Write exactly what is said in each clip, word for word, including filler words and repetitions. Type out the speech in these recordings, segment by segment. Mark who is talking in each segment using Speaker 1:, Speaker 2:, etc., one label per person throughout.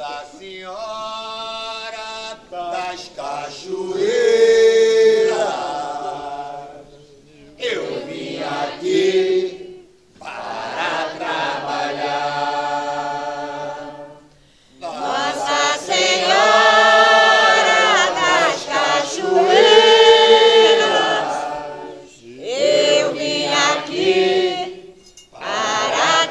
Speaker 1: Nossa Senhora das Cachoeiras, eu vim aqui para trabalhar.
Speaker 2: Nossa Senhora das Cachoeiras, eu vim aqui para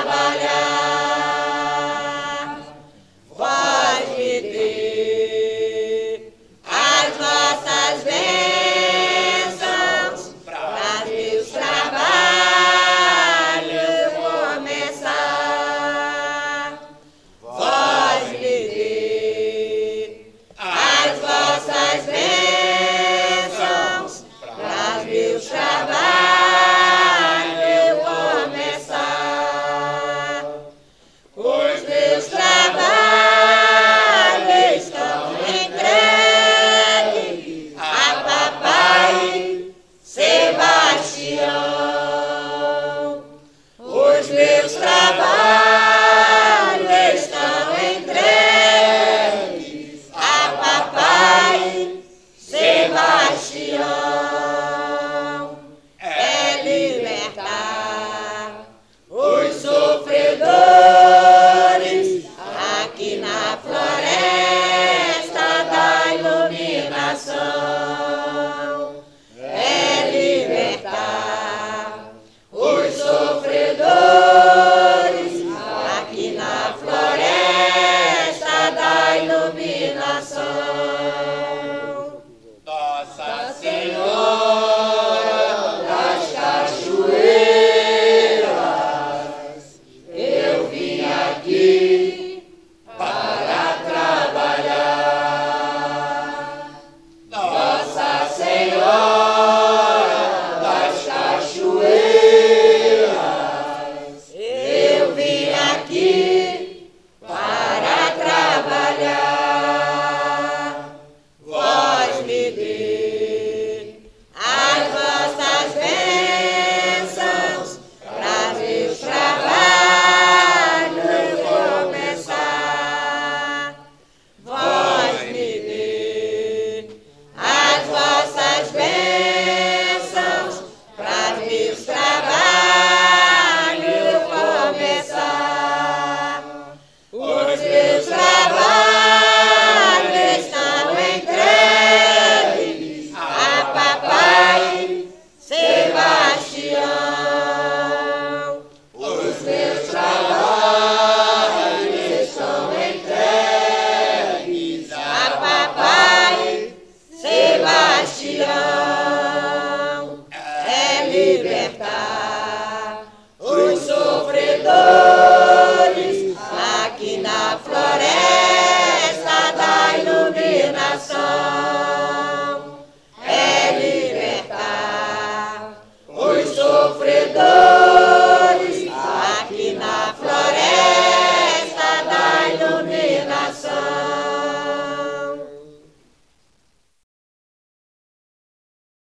Speaker 2: trabalhar. Vós me dê as vossas bênçãos para meus trabalhos começar. Vós me dê as vossas bênçãos para meus trabalhos começar. Os meus trabalhos estão entregues a Papai Sebastião. Os meus trabalhos estão entregues a Papai Sebastião. É libertar os sofredores aqui na floresta da iluminação. É libertar os sofredores aqui na floresta da iluminação.
Speaker 1: Nossa Senhora das Cachoeiras, eu vim aqui para trabalhar. Nossa Senhora das Cachoeiras,
Speaker 2: Eu vim aqui para trabalhar. Vós me dê as vossas bênçãos para meus trabalhos começar. Vós me dê as vossas bênçãos para meus trabalhos começar. Os meus trabalhos estão entregues a Papai Sebastião. Os meus trabalhos estão entregues a Papai Sebastião. É libertar